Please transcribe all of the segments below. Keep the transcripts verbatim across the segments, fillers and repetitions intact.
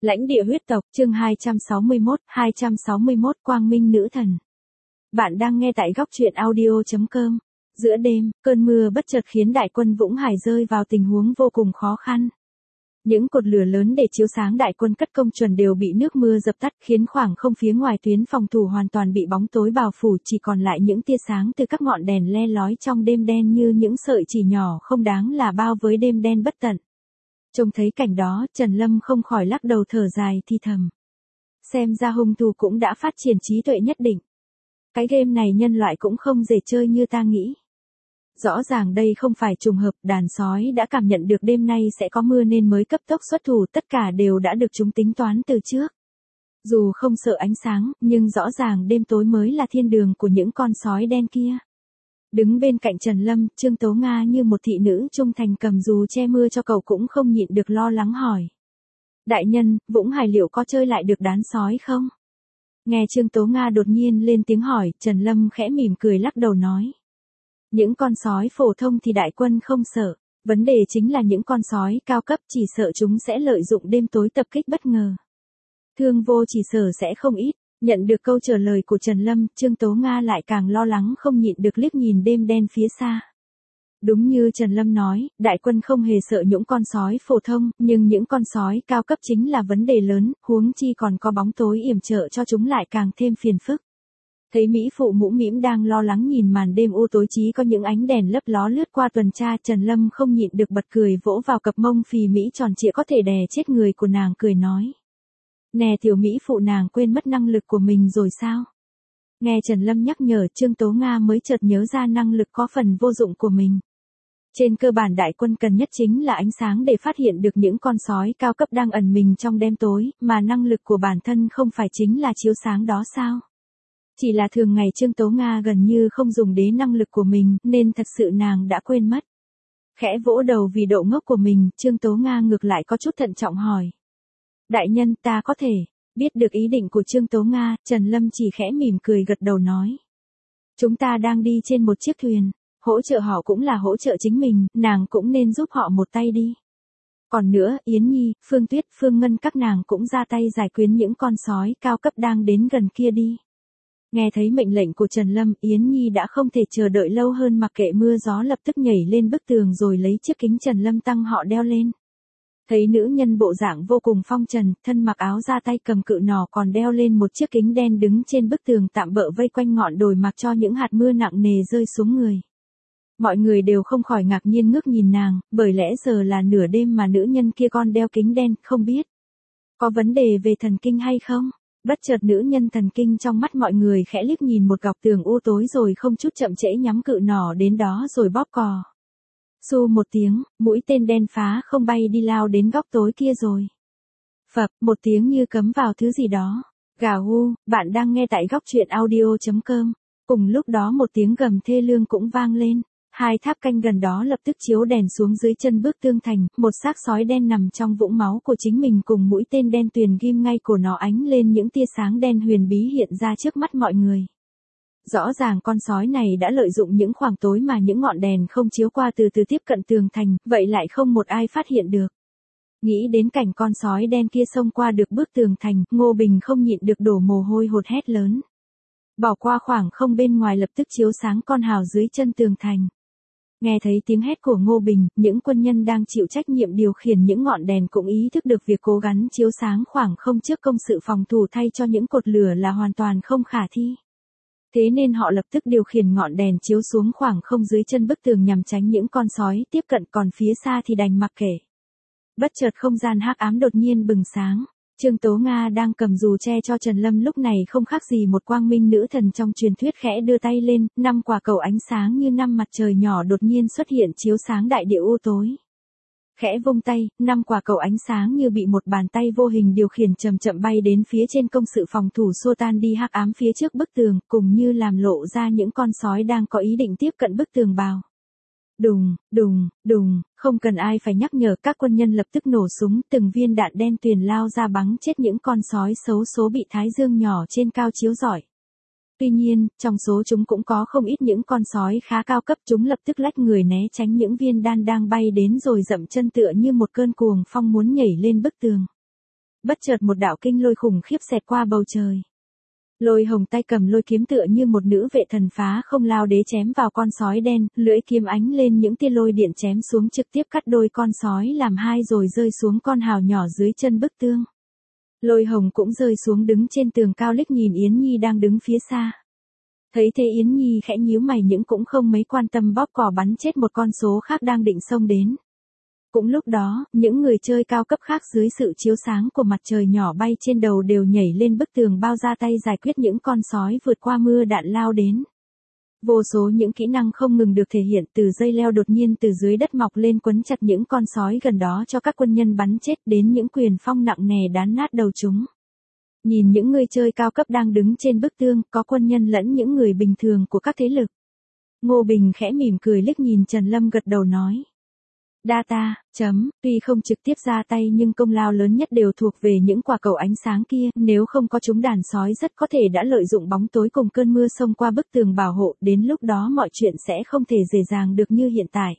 Lãnh địa huyết tộc, chương hai trăm sáu mươi mốt, hai trăm sáu mươi mốt Quang Minh Nữ Thần. Bạn đang nghe tại góc truyện audio chấm com. Giữa đêm, cơn mưa bất chợt khiến đại quân Vũng Hải rơi vào tình huống vô cùng khó khăn. Những cột lửa lớn để chiếu sáng đại quân cất công chuẩn đều bị nước mưa dập tắt, khiến khoảng không phía ngoài tuyến phòng thủ hoàn toàn bị bóng tối bao phủ, chỉ còn lại những tia sáng từ các ngọn đèn le lói trong đêm đen như những sợi chỉ nhỏ không đáng là bao với đêm đen bất tận. Trông thấy cảnh đó, Trần Lâm không khỏi lắc đầu thở dài thì thầm. Xem ra hung thủ cũng đã phát triển trí tuệ nhất định. Cái game này nhân loại cũng không dễ chơi như ta nghĩ. Rõ ràng đây không phải trùng hợp, đàn sói đã cảm nhận được đêm nay sẽ có mưa nên mới cấp tốc xuất thủ, tất cả đều đã được chúng tính toán từ trước. Dù không sợ ánh sáng, nhưng rõ ràng đêm tối mới là thiên đường của những con sói đen kia. Đứng bên cạnh Trần Lâm, Trương Tố Nga như một thị nữ trung thành cầm dù che mưa cho cậu cũng không nhịn được lo lắng hỏi. Đại nhân, Vũng Hải liệu có chơi lại được đàn sói không? Nghe Trương Tố Nga đột nhiên lên tiếng hỏi, Trần Lâm khẽ mỉm cười lắc đầu nói. Những con sói phổ thông thì đại quân không sợ, vấn đề chính là những con sói cao cấp chỉ sợ chúng sẽ lợi dụng đêm tối tập kích bất ngờ. Thương vô chỉ sợ sẽ không ít. Nhận được câu trả lời của Trần Lâm, Trương Tố Nga lại càng lo lắng không nhịn được liếc nhìn đêm đen phía xa. Đúng như Trần Lâm nói, đại quân không hề sợ những con sói phổ thông, nhưng những con sói cao cấp chính là vấn đề lớn, huống chi còn có bóng tối yểm trợ cho chúng lại càng thêm phiền phức. Thấy Mỹ phụ mũ mĩm đang lo lắng nhìn màn đêm u tối chí có những ánh đèn lấp ló lướt qua tuần tra, Trần Lâm không nhịn được bật cười vỗ vào cặp mông phì Mỹ tròn trịa có thể đè chết người của nàng cười nói. Nè tiểu Mỹ phụ, nàng quên mất năng lực của mình rồi sao? Nghe Trần Lâm nhắc nhở, Trương Tố Nga mới chợt nhớ ra năng lực có phần vô dụng của mình. Trên cơ bản đại quân cần nhất chính là ánh sáng để phát hiện được những con sói cao cấp đang ẩn mình trong đêm tối, mà năng lực của bản thân không phải chính là chiếu sáng đó sao? Chỉ là thường ngày Trương Tố Nga gần như không dùng đến năng lực của mình, nên thật sự nàng đã quên mất. Khẽ vỗ đầu vì độ ngốc của mình, Trương Tố Nga ngược lại có chút thận trọng hỏi. Đại nhân, ta có thể. Biết được ý định của Trương Tố Nga, Trần Lâm chỉ khẽ mỉm cười gật đầu nói. Chúng ta đang đi trên một chiếc thuyền, hỗ trợ họ cũng là hỗ trợ chính mình, nàng cũng nên giúp họ một tay đi. Còn nữa, Yến Nhi, Phương Tuyết, Phương Ngân các nàng cũng ra tay giải quyết những con sói cao cấp đang đến gần kia đi. Nghe thấy mệnh lệnh của Trần Lâm, Yến Nhi đã không thể chờ đợi lâu hơn, mặc kệ mưa gió lập tức nhảy lên bức tường rồi lấy chiếc kính Trần Lâm tăng họ đeo lên. Thấy nữ nhân bộ dạng vô cùng phong trần, thân mặc áo da tay cầm cự nỏ còn đeo lên một chiếc kính đen đứng trên bức tường tạm bợ vây quanh ngọn đồi mặc cho những hạt mưa nặng nề rơi xuống người. Mọi người đều không khỏi ngạc nhiên ngước nhìn nàng, bởi lẽ giờ là nửa đêm mà nữ nhân kia còn đeo kính đen, không biết có vấn đề về thần kinh hay không? Bất chợt nữ nhân thần kinh trong mắt mọi người khẽ liếc nhìn một góc tường u tối rồi không chút chậm trễ nhắm cự nỏ đến đó rồi bóp cò. Xu một tiếng, mũi tên đen phá không bay đi lao đến góc tối kia rồi. Phập, một tiếng như cấm vào thứ gì đó. Gà hu, bạn đang nghe tại góc truyện audio chấm com. Cùng lúc đó một tiếng gầm thê lương cũng vang lên. Hai tháp canh gần đó lập tức chiếu đèn xuống dưới chân bức tường thành, một xác sói đen nằm trong vũng máu của chính mình cùng mũi tên đen tuyền ghim ngay cổ nó ánh lên những tia sáng đen huyền bí hiện ra trước mắt mọi người. Rõ ràng con sói này đã lợi dụng những khoảng tối mà những ngọn đèn không chiếu qua từ từ tiếp cận tường thành, vậy lại không một ai phát hiện được. Nghĩ đến cảnh con sói đen kia xông qua được bức tường thành, Ngô Bình không nhịn được đổ mồ hôi hột hét lớn. Bỏ qua khoảng không bên ngoài lập tức chiếu sáng con hào dưới chân tường thành. Nghe thấy tiếng hét của Ngô Bình, những quân nhân đang chịu trách nhiệm điều khiển những ngọn đèn cũng ý thức được việc cố gắng chiếu sáng khoảng không trước công sự phòng thủ thay cho những cột lửa là hoàn toàn không khả thi. Thế nên họ lập tức điều khiển ngọn đèn chiếu xuống khoảng không dưới chân bức tường nhằm tránh những con sói tiếp cận, còn phía xa thì đành mặc kệ. Bất chợt không gian hắc ám đột nhiên bừng sáng. Trương Tố Nga đang cầm dù che cho Trần Lâm lúc này không khác gì một quang minh nữ thần trong truyền thuyết, khẽ đưa tay lên, năm quả cầu ánh sáng như năm mặt trời nhỏ đột nhiên xuất hiện chiếu sáng đại địa u tối. Khẽ vung tay, năm quả cầu ánh sáng như bị một bàn tay vô hình điều khiển chậm chậm bay đến phía trên công sự phòng thủ, xua tan đi hắc ám phía trước bức tường, cùng như làm lộ ra những con sói đang có ý định tiếp cận bức tường bào. Đùng, đùng, đùng, không cần ai phải nhắc nhở, các quân nhân lập tức nổ súng, từng viên đạn đen tuyền lao ra bắn chết những con sói xấu số bị thái dương nhỏ trên cao chiếu rọi. Tuy nhiên, trong số chúng cũng có không ít những con sói khá cao cấp, chúng lập tức lách người né tránh những viên đạn đang bay đến rồi dậm chân tựa như một cơn cuồng phong muốn nhảy lên bức tường. bất chợt một đạo kinh lôi khủng khiếp xẹt qua bầu trời. Lôi Hồng tay cầm lôi kiếm tựa như một nữ vệ thần phá không lao đế chém vào con sói đen, lưỡi kiếm ánh lên những tia lôi điện chém xuống trực tiếp cắt đôi con sói làm hai rồi rơi xuống con hào nhỏ dưới chân bức tường. Lôi Hồng cũng rơi xuống đứng trên tường cao liếc nhìn Yến Nhi đang đứng phía xa. Thấy thế Yến Nhi khẽ nhíu mày nhưng cũng không mấy quan tâm bóp cò bắn chết một con số khác đang định xông đến. Cũng lúc đó, những người chơi cao cấp khác dưới sự chiếu sáng của mặt trời nhỏ bay trên đầu đều nhảy lên bức tường bao ra tay giải quyết những con sói vượt qua mưa đạn lao đến. Vô số những kỹ năng không ngừng được thể hiện, từ dây leo đột nhiên từ dưới đất mọc lên quấn chặt những con sói gần đó cho các quân nhân bắn chết đến những quyền phong nặng nề đán nát đầu chúng. Nhìn những người chơi cao cấp đang đứng trên bức tường, có quân nhân lẫn những người bình thường của các thế lực. Ngô Bình khẽ mỉm cười liếc nhìn Trần Lâm gật đầu nói. Đa ta, chấm, tuy không trực tiếp ra tay nhưng công lao lớn nhất đều thuộc về những quả cầu ánh sáng kia, nếu không có chúng đàn sói rất có thể đã lợi dụng bóng tối cùng cơn mưa xông qua bức tường bảo hộ, đến lúc đó mọi chuyện sẽ không thể dễ dàng được như hiện tại.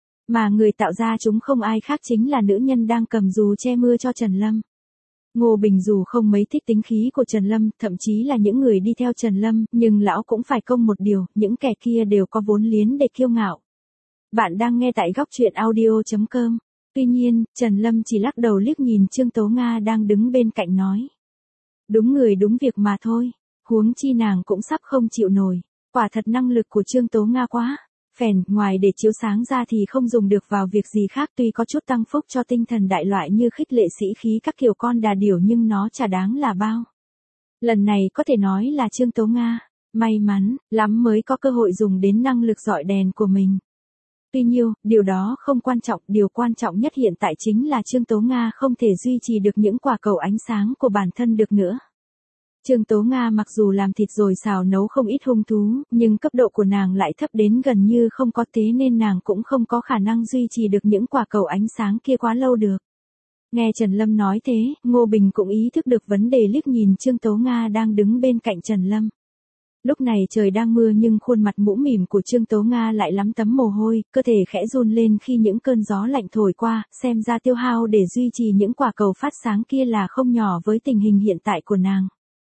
Mà người tạo ra chúng không ai khác chính là nữ nhân đang cầm dù che mưa cho Trần Lâm. Ngô Bình dù không mấy thích tính khí của Trần Lâm, thậm chí là những người đi theo Trần Lâm, nhưng lão cũng phải công một điều, những kẻ kia đều có vốn liếng để kiêu ngạo. Bạn đang nghe tại góc truyện audio chấm com. Tuy nhiên, Trần Lâm chỉ lắc đầu liếc nhìn Trương Tố Nga đang đứng bên cạnh nói. Đúng người đúng việc mà thôi, huống chi nàng cũng sắp không chịu nổi. Quả thật năng lực của Trương Tố Nga quá phèn, ngoài để chiếu sáng ra thì không dùng được vào việc gì khác, tuy có chút tăng phúc cho tinh thần đại loại như khích lệ sĩ khí các kiểu con đà điểu nhưng nó chả đáng là bao. Lần này có thể nói là Trương Tố Nga may mắn lắm mới có cơ hội dùng đến năng lực rọi đèn của mình. Tuy nhiên, điều đó không quan trọng, điều quan trọng nhất hiện tại chính là Trương Tố Nga không thể duy trì được những quả cầu ánh sáng của bản thân được nữa. Trương Tố Nga mặc dù làm thịt rồi xào nấu không ít hung thú, nhưng cấp độ của nàng lại thấp đến gần như không có, thế nên nàng cũng không có khả năng duy trì được những quả cầu ánh sáng kia quá lâu được. Nghe Trần Lâm nói thế, Ngô Bình cũng ý thức được vấn đề liếc nhìn Trương Tố Nga đang đứng bên cạnh Trần Lâm. Lúc này trời đang mưa nhưng khuôn mặt mũm mỉm của Trương Tố Nga lại lắm tấm mồ hôi, cơ thể khẽ run lên khi những cơn gió lạnh thổi qua, xem ra tiêu hao để duy trì những quả cầu phát sáng kia là không nhỏ với tình hình hiện tại của nàng.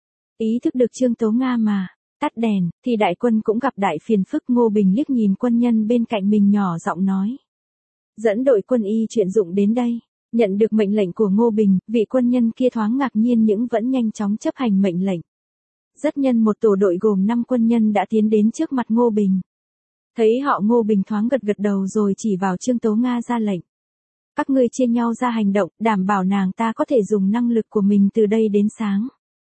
Ý thức được Trương Tố Nga mà tắt đèn, thì đại quân cũng gặp đại phiền phức. Ngô Bình liếc nhìn quân nhân bên cạnh mình nhỏ giọng nói. Dẫn đội quân y chuyển dụng đến đây. Nhận được mệnh lệnh của Ngô Bình, vị quân nhân kia thoáng ngạc nhiên nhưng vẫn nhanh chóng chấp hành mệnh lệnh. Rất nhanh một tổ đội gồm năm quân nhân đã tiến đến trước mặt Ngô Bình. Thấy họ Ngô Bình thoáng gật gật đầu rồi chỉ vào Trương Tố Nga ra lệnh. Các ngươi chia nhau ra hành động, đảm bảo nàng ta có thể dùng năng lực của mình từ đây đến sáng.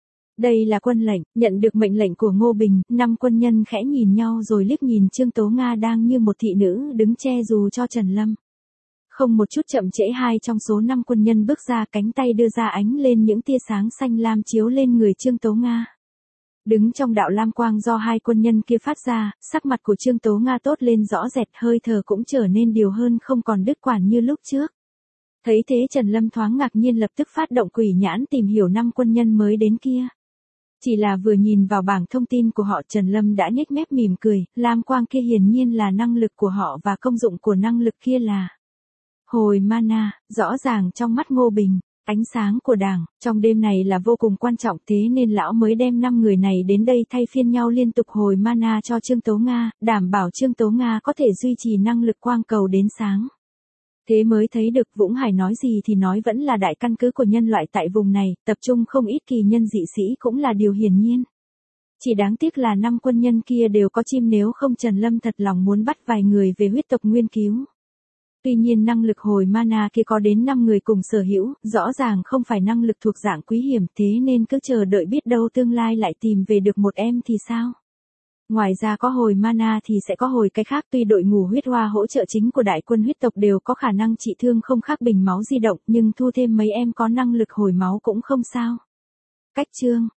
Đây là quân lệnh, nhận được mệnh lệnh của Ngô Bình, năm quân nhân khẽ nhìn nhau rồi liếc nhìn Trương Tố Nga đang như một thị nữ đứng che dù cho Trần Lâm. Không một chút chậm trễ, hai trong số năm quân nhân bước ra, cánh tay đưa ra ánh lên những tia sáng xanh lam chiếu lên người Trương Tố Nga. Đứng trong đạo lam quang do hai quân nhân kia phát ra, sắc mặt của Trương Tố Nga tốt lên rõ rệt, hơi thở cũng trở nên điều hơn không còn đứt quãng như lúc trước. Thấy thế Trần Lâm thoáng ngạc nhiên lập tức phát động quỷ nhãn tìm hiểu năm quân nhân mới đến kia. Chỉ là vừa nhìn vào bảng thông tin của họ Trần Lâm đã nhếch mép mỉm cười, lam quang kia hiển nhiên là năng lực của họ và công dụng của năng lực kia là hồi mana, rõ ràng trong mắt Ngô Bình. Ánh sáng của Đảng, trong đêm này là vô cùng quan trọng, thế nên lão mới đem năm người này đến đây thay phiên nhau liên tục hồi mana cho Trương Tố Nga, đảm bảo Trương Tố Nga có thể duy trì năng lực quang cầu đến sáng. Thế mới thấy được Vũng Hải nói gì thì nói vẫn là đại căn cứ của nhân loại tại vùng này, tập trung không ít kỳ nhân dị sĩ cũng là điều hiển nhiên. Chỉ đáng tiếc là năm quân nhân kia đều có chim, nếu không Trần Lâm thật lòng muốn bắt vài người về huyết tộc nguyên cứu. Tuy nhiên năng lực hồi mana kia có đến năm người cùng sở hữu, rõ ràng không phải năng lực thuộc dạng quý hiểm, thế nên cứ chờ đợi biết đâu tương lai lại tìm về được một em thì sao. Ngoài ra có hồi mana thì sẽ có hồi cái khác, tuy đội ngũ huyết hoa hỗ trợ chính của đại quân huyết tộc đều có khả năng trị thương không khác bình máu di động, nhưng thu thêm mấy em có năng lực hồi máu cũng không sao. Cách chương